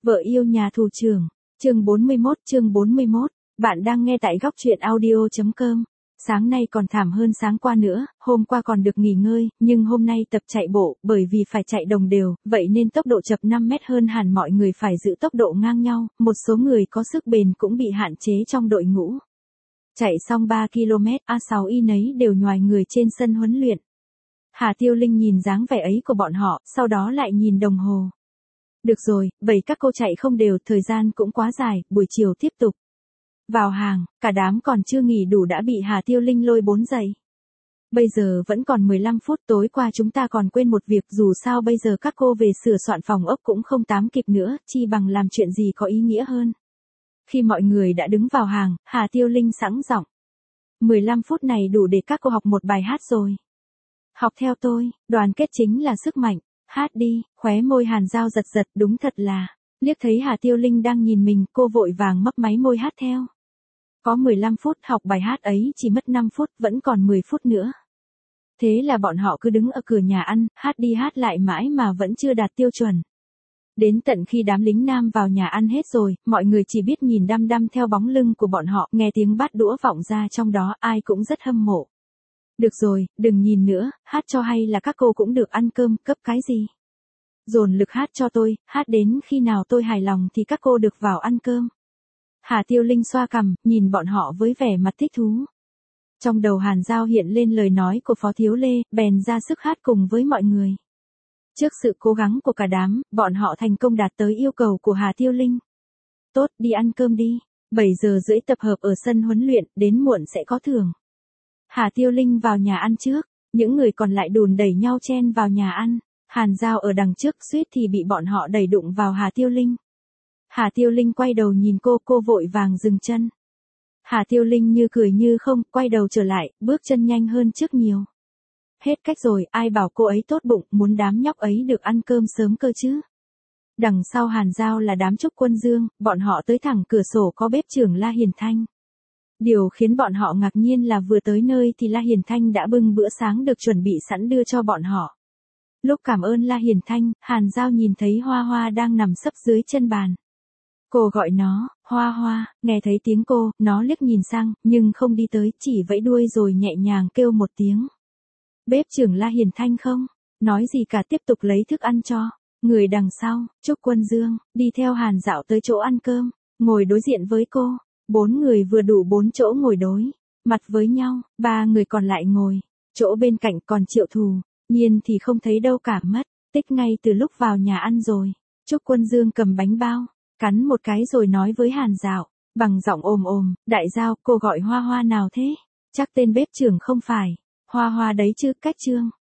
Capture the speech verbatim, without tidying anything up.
Vợ yêu nhà tù trưởng, chương bốn mươi mốt, chương bốn mươi mốt, bạn đang nghe tại góc truyện audio.com. Sáng nay còn thảm hơn sáng qua nữa, hôm qua còn được nghỉ ngơi, nhưng hôm nay tập chạy bộ, bởi vì phải chạy đồng đều, vậy nên tốc độ chập năm mét hơn hẳn mọi người phải giữ tốc độ ngang nhau, một số người có sức bền cũng bị hạn chế trong đội ngũ. Chạy xong ba ki lô mét, a sáu y nấy đều nhoài người trên sân huấn luyện. Hà Tiêu Linh nhìn dáng vẻ ấy của bọn họ, sau đó lại nhìn đồng hồ. Được rồi, vậy các cô chạy không đều, thời gian cũng quá dài, buổi chiều tiếp tục. Vào hàng, cả đám còn chưa nghỉ đủ đã bị Hà Tiêu Linh lôi bốn dậy. Bây giờ vẫn còn mười lăm phút, tối qua chúng ta còn quên một việc, dù sao bây giờ các cô về sửa soạn phòng ốc cũng không tám kịp nữa, chi bằng làm chuyện gì có ý nghĩa hơn. Khi mọi người đã đứng vào hàng, Hà Tiêu Linh sẵn giọng. mười lăm phút này đủ để các cô học một bài hát rồi. Học theo tôi, đoàn kết chính là sức mạnh. Hát đi, khóe môi Hàn Giao giật giật, đúng thật là. Liếc thấy Hà Tiêu Linh đang nhìn mình, cô vội vàng mấp máy môi hát theo. Có mười lăm phút, học bài hát ấy chỉ mất năm phút, vẫn còn mười phút nữa. Thế là bọn họ cứ đứng ở cửa nhà ăn, hát đi hát lại mãi mà vẫn chưa đạt tiêu chuẩn. Đến tận khi đám lính nam vào nhà ăn hết rồi, mọi người chỉ biết nhìn đăm đăm theo bóng lưng của bọn họ, nghe tiếng bát đũa vọng ra trong đó, ai cũng rất hâm mộ. Được rồi, đừng nhìn nữa, hát cho hay là các cô cũng được ăn cơm, cấp cái gì. Dồn lực hát cho tôi, hát đến khi nào tôi hài lòng thì các cô được vào ăn cơm. Hà Tiêu Linh xoa cằm, nhìn bọn họ với vẻ mặt thích thú. Trong đầu Hàn Giao hiện lên lời nói của Phó Thiếu Lê, bèn ra sức hát cùng với mọi người. Trước sự cố gắng của cả đám, bọn họ thành công đạt tới yêu cầu của Hà Tiêu Linh. Tốt, đi ăn cơm đi, bảy giờ rưỡi tập hợp ở sân huấn luyện, đến muộn sẽ có thưởng. Hà Tiêu Linh vào nhà ăn trước, những người còn lại đùn đẩy nhau chen vào nhà ăn. Hàn Giao ở đằng trước suýt thì bị bọn họ đẩy đụng vào Hà Tiêu Linh. Hà Tiêu Linh quay đầu nhìn cô, cô vội vàng dừng chân. Hà Tiêu Linh như cười như không, quay đầu trở lại, bước chân nhanh hơn trước nhiều. Hết cách rồi, ai bảo cô ấy tốt bụng, muốn đám nhóc ấy được ăn cơm sớm cơ chứ. Đằng sau Hàn Giao là đám Trúc Quân Dương, bọn họ tới thẳng cửa sổ có bếp trưởng La Hiền Thanh. Điều khiến bọn họ ngạc nhiên là vừa tới nơi thì La Hiền Thanh đã bưng bữa sáng được chuẩn bị sẵn đưa cho bọn họ. Lúc cảm ơn La Hiền Thanh, Hàn Giao nhìn thấy Hoa Hoa đang nằm sấp dưới chân bàn. Cô gọi nó, Hoa Hoa, nghe thấy tiếng cô, nó liếc nhìn sang, nhưng không đi tới, chỉ vẫy đuôi rồi nhẹ nhàng kêu một tiếng. Bếp trưởng La Hiền Thanh không? Nói gì cả, tiếp tục lấy thức ăn cho. Người đằng sau, Trúc Quân Dương, đi theo Hàn Dạo tới chỗ ăn cơm, ngồi đối diện với cô. Bốn người vừa đủ bốn chỗ ngồi đối mặt với nhau, ba người còn lại ngồi. Chỗ bên cạnh còn Triệu Thù, Nhiên thì không thấy đâu cả, mất tích ngay từ lúc vào nhà ăn rồi. Trúc Quân Dương cầm bánh bao, cắn một cái rồi nói với Hàn Dạo, bằng giọng ồm ồm, đại Giao, cô gọi Hoa Hoa nào thế? Chắc tên bếp trưởng không phải Hoa Hoa đấy chứ, cách Trương.